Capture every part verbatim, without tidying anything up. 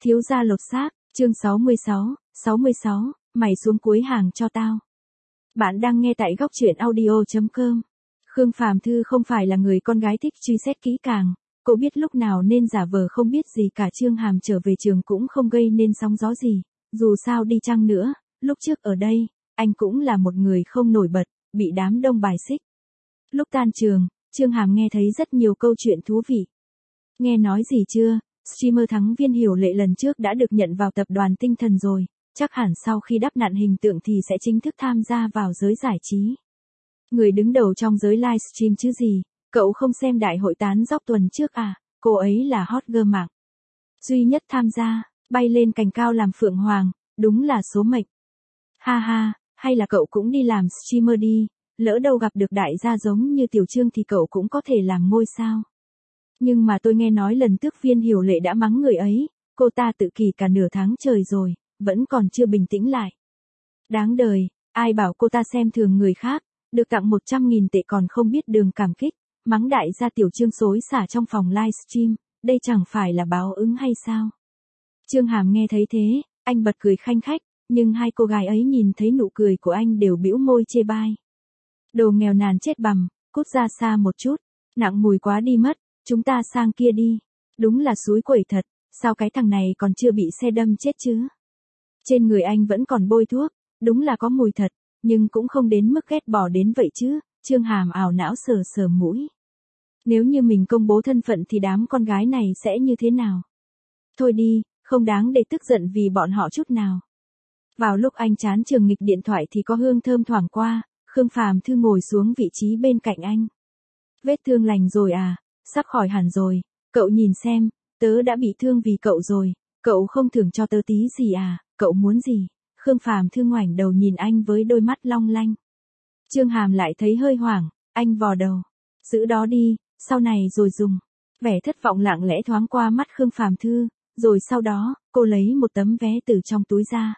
Thiếu gia lột xác, chương sáu mươi sáu, sáu mươi sáu, mày xuống cuối hàng cho tao. Bạn đang nghe tại góc truyện audio chấm com. Khương Phàm Thư không phải là người con gái thích truy xét kỹ càng, cô biết lúc nào nên giả vờ không biết gì cả. Trương Hàm trở về trường cũng không gây nên sóng gió gì, dù sao đi chăng nữa, lúc trước ở đây, anh cũng là một người không nổi bật, bị đám đông bài xích. Lúc tan trường, Trương Hàm nghe thấy rất nhiều câu chuyện thú vị. Nghe nói gì chưa? Streamer thắng Viên Hiểu Lệ lần trước đã được nhận vào tập đoàn Tinh Thần rồi, chắc hẳn sau khi đắp nặn hình tượng thì sẽ chính thức tham gia vào giới giải trí. Người đứng đầu trong giới livestream chứ gì, cậu không xem đại hội tán dóc tuần trước à, cô ấy là hot girl mạng. Duy nhất tham gia, bay lên cành cao làm phượng hoàng, đúng là số mệnh. Ha ha, hay là cậu cũng đi làm streamer đi, lỡ đâu gặp được đại gia giống như Tiểu Trương thì cậu cũng có thể làm ngôi sao. Nhưng mà tôi nghe nói lần trước Viên Hiểu Lệ đã mắng người ấy, cô ta tự kỷ cả nửa tháng trời rồi, vẫn còn chưa bình tĩnh lại. Đáng đời, ai bảo cô ta xem thường người khác, được tặng một trăm nghìn tệ còn không biết đường cảm kích, mắng đại gia Tiểu Trương xối xả trong phòng livestream, đây chẳng phải là báo ứng hay sao? Trương Hàm nghe thấy thế, anh bật cười khanh khách, nhưng hai cô gái ấy nhìn thấy nụ cười của anh đều bĩu môi chê bai. Đồ nghèo nàn chết bằm, cút ra xa một chút, nặng mùi quá đi mất. Chúng ta sang kia đi. Đúng là xúi quẩy thật, sao cái thằng này còn chưa bị xe đâm chết chứ? Trên người anh vẫn còn bôi thuốc, đúng là có mùi thật, nhưng cũng không đến mức ghét bỏ đến vậy chứ. Trương Hàm ảo não sờ sờ mũi. Nếu như mình công bố thân phận thì đám con gái này sẽ như thế nào? Thôi đi, không đáng để tức giận vì bọn họ chút nào. Vào lúc anh chán trường nghịch điện thoại thì có hương thơm thoảng qua, Khương Phàm Thư ngồi xuống vị trí bên cạnh anh. Vết thương lành rồi à? Sắp khỏi hẳn rồi, cậu nhìn xem, tớ đã bị thương vì cậu rồi, cậu không thưởng cho tớ tí gì à, cậu muốn gì? Khương Phàm Thư ngoảnh đầu nhìn anh với đôi mắt long lanh. Trương Hàm lại thấy hơi hoảng, anh vò đầu. Giữ đó đi, sau này rồi dùng. Vẻ thất vọng lặng lẽ thoáng qua mắt Khương Phàm Thư, rồi sau đó, cô lấy một tấm vé từ trong túi ra.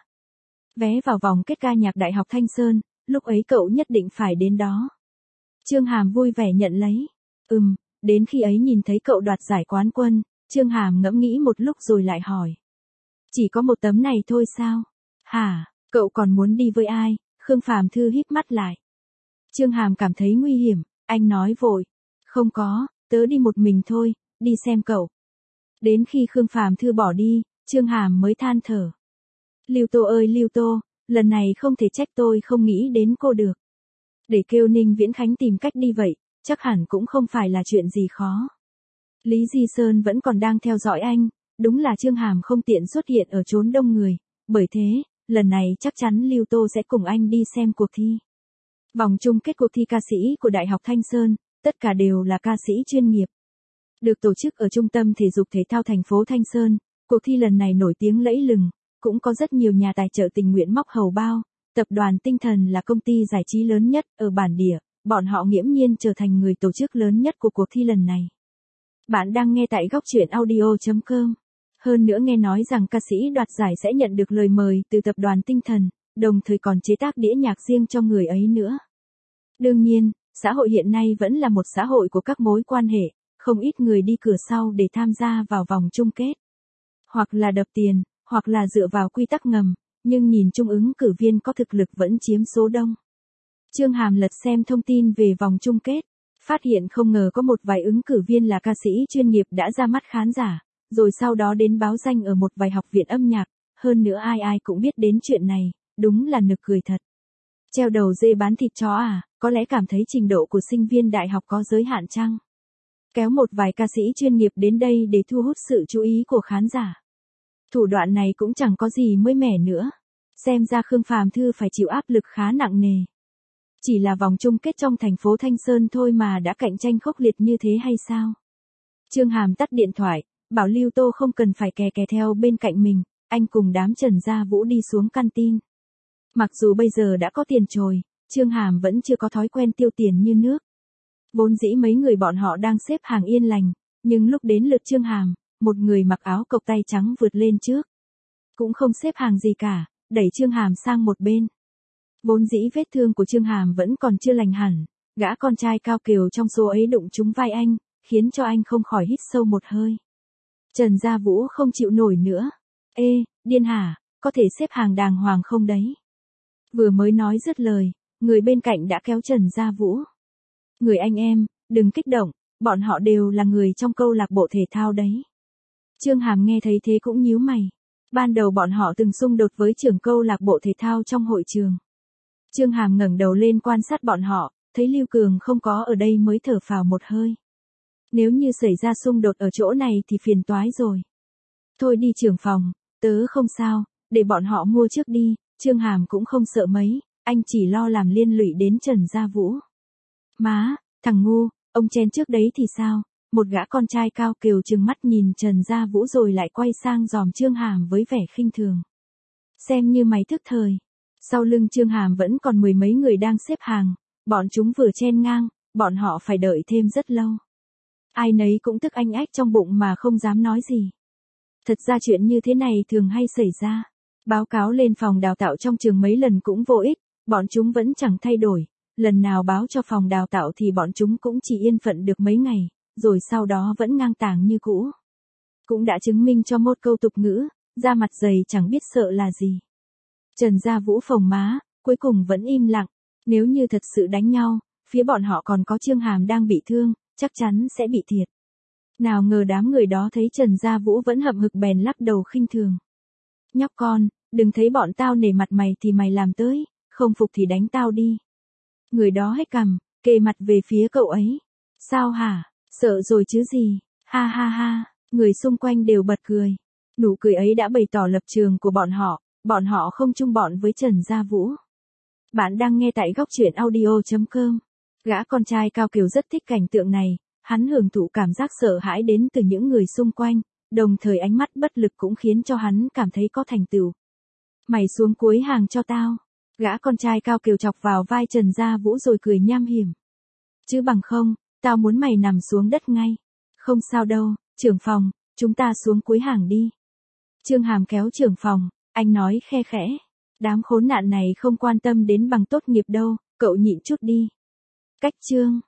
Vé vào vòng kết ca nhạc Đại học Thanh Sơn, lúc ấy cậu nhất định phải đến đó. Trương Hàm vui vẻ nhận lấy. Ừm. Đến khi ấy nhìn thấy cậu đoạt giải quán quân, Trương Hàm ngẫm nghĩ một lúc rồi lại hỏi. Chỉ có một tấm này thôi sao? Hả, cậu còn muốn đi với ai? Khương Phàm Thư híp mắt lại. Trương Hàm cảm thấy nguy hiểm, anh nói vội. Không có, tớ đi một mình thôi, đi xem cậu. Đến khi Khương Phàm Thư bỏ đi, Trương Hàm mới than thở. Lưu Tô ơi Lưu Tô, lần này không thể trách tôi không nghĩ đến cô được. Để kêu Ninh Viễn Khánh tìm cách đi vậy. Chắc hẳn cũng không phải là chuyện gì khó. Lý Di Sơn vẫn còn đang theo dõi anh, đúng là Trương Hàm không tiện xuất hiện ở chốn đông người, bởi thế, lần này chắc chắn Lưu Tô sẽ cùng anh đi xem cuộc thi. Vòng chung kết cuộc thi ca sĩ của Đại học Thanh Sơn, tất cả đều là ca sĩ chuyên nghiệp. Được tổ chức ở Trung tâm Thể dục Thể thao thành phố Thanh Sơn, cuộc thi lần này nổi tiếng lẫy lừng, cũng có rất nhiều nhà tài trợ tình nguyện móc hầu bao, tập đoàn Tinh Thần là công ty giải trí lớn nhất ở bản địa. Bọn họ nghiễm nhiên trở thành người tổ chức lớn nhất của cuộc thi lần này. Bạn đang nghe tại góc truyện audio chấm com. Hơn nữa nghe nói rằng ca sĩ đoạt giải sẽ nhận được lời mời từ tập đoàn Tinh Thần, đồng thời còn chế tác đĩa nhạc riêng cho người ấy nữa. Đương nhiên, xã hội hiện nay vẫn là một xã hội của các mối quan hệ, không ít người đi cửa sau để tham gia vào vòng chung kết. Hoặc là đập tiền, hoặc là dựa vào quy tắc ngầm, nhưng nhìn chung ứng cử viên có thực lực vẫn chiếm số đông. Trương Hàm lật xem thông tin về vòng chung kết, phát hiện không ngờ có một vài ứng cử viên là ca sĩ chuyên nghiệp đã ra mắt khán giả, rồi sau đó đến báo danh ở một vài học viện âm nhạc, hơn nữa ai ai cũng biết đến chuyện này, đúng là nực cười thật. Treo đầu dê bán thịt chó à, có lẽ cảm thấy trình độ của sinh viên đại học có giới hạn chăng? Kéo một vài ca sĩ chuyên nghiệp đến đây để thu hút sự chú ý của khán giả. Thủ đoạn này cũng chẳng có gì mới mẻ nữa, xem ra Khương Phàm Thư phải chịu áp lực khá nặng nề. Chỉ là vòng chung kết trong thành phố Thanh Sơn thôi mà đã cạnh tranh khốc liệt như thế hay sao? Trương Hàm tắt điện thoại, bảo Lưu Tô không cần phải kè kè theo bên cạnh mình, anh cùng đám Trần Gia Vũ đi xuống canteen. Mặc dù bây giờ đã có tiền trồi, Trương Hàm vẫn chưa có thói quen tiêu tiền như nước. Vốn dĩ mấy người bọn họ đang xếp hàng yên lành, nhưng lúc đến lượt Trương Hàm, một người mặc áo cộc tay trắng vượt lên trước. Cũng không xếp hàng gì cả, đẩy Trương Hàm sang một bên. Vốn dĩ vết thương của Trương Hàm vẫn còn chưa lành hẳn, gã con trai cao kiều trong số ấy đụng trúng vai anh, khiến cho anh không khỏi hít sâu một hơi. Trần Gia Vũ không chịu nổi nữa, Ê, điên hả, có thể xếp hàng đàng hoàng không đấy? Vừa mới nói dứt lời, người bên cạnh đã kéo Trần Gia Vũ. Người anh em, đừng kích động, bọn họ đều là người trong câu lạc bộ thể thao đấy. Trương Hàm nghe thấy thế cũng nhíu mày. Ban đầu bọn họ từng xung đột với trưởng câu lạc bộ thể thao trong hội trường. Trương Hàm ngẩng đầu lên quan sát bọn họ, thấy Lưu Cường không có ở đây mới thở phào một hơi. Nếu như xảy ra xung đột ở chỗ này thì phiền toái rồi. Thôi đi trưởng phòng, tớ không sao, để bọn họ mua trước đi. Trương Hàm cũng không sợ mấy, anh chỉ lo làm liên lụy đến Trần Gia Vũ. Má, thằng ngu, ông chen trước đấy thì sao? Một gã con trai cao kiều trừng mắt nhìn Trần Gia Vũ rồi lại quay sang dòm Trương Hàm với vẻ khinh thường. Xem như mày thức thời. Sau lưng Trương Hàm vẫn còn mười mấy người đang xếp hàng, bọn chúng vừa chen ngang, bọn họ phải đợi thêm rất lâu. Ai nấy cũng tức anh ách trong bụng mà không dám nói gì. Thật ra chuyện như thế này thường hay xảy ra. Báo cáo lên phòng đào tạo trong trường mấy lần cũng vô ích, bọn chúng vẫn chẳng thay đổi. Lần nào báo cho phòng đào tạo thì bọn chúng cũng chỉ yên phận được mấy ngày, rồi sau đó vẫn ngang tàng như cũ. Cũng đã chứng minh cho một câu tục ngữ, da mặt dày chẳng biết sợ là gì. Trần Gia Vũ phồng má, cuối cùng vẫn im lặng. Nếu như thật sự đánh nhau, phía bọn họ còn có Trương Hàm đang bị thương, chắc chắn sẽ bị thiệt. Nào ngờ đám người đó thấy Trần Gia Vũ vẫn hậm hực bèn lắc đầu khinh thường. Nhóc con, đừng thấy bọn tao nể mặt mày thì mày làm tới, không phục thì đánh tao đi. Người đó hét cằm, kề mặt về phía cậu ấy. Sao hả, sợ rồi chứ gì, ha ha ha, người xung quanh đều bật cười. Nụ cười ấy đã bày tỏ lập trường của bọn họ, bọn họ không chung bọn với Trần Gia Vũ. Bạn đang nghe tại góc truyện audio chấm com. Gã con trai cao kiều rất thích cảnh tượng này, hắn hưởng thụ cảm giác sợ hãi đến từ những người xung quanh, đồng thời ánh mắt bất lực cũng khiến cho hắn cảm thấy có thành tựu. Mày xuống cuối hàng cho tao. Gã con trai cao kiều chọc vào vai Trần Gia Vũ rồi cười nham hiểm. Chứ bằng không, tao muốn mày nằm xuống đất ngay. Không sao đâu, trưởng phòng, chúng ta xuống cuối hàng đi. Trương Hàm kéo trưởng phòng, anh nói khe khẽ. Đám khốn nạn này không quan tâm đến bằng tốt nghiệp đâu, cậu nhịn chút đi. Cách chương.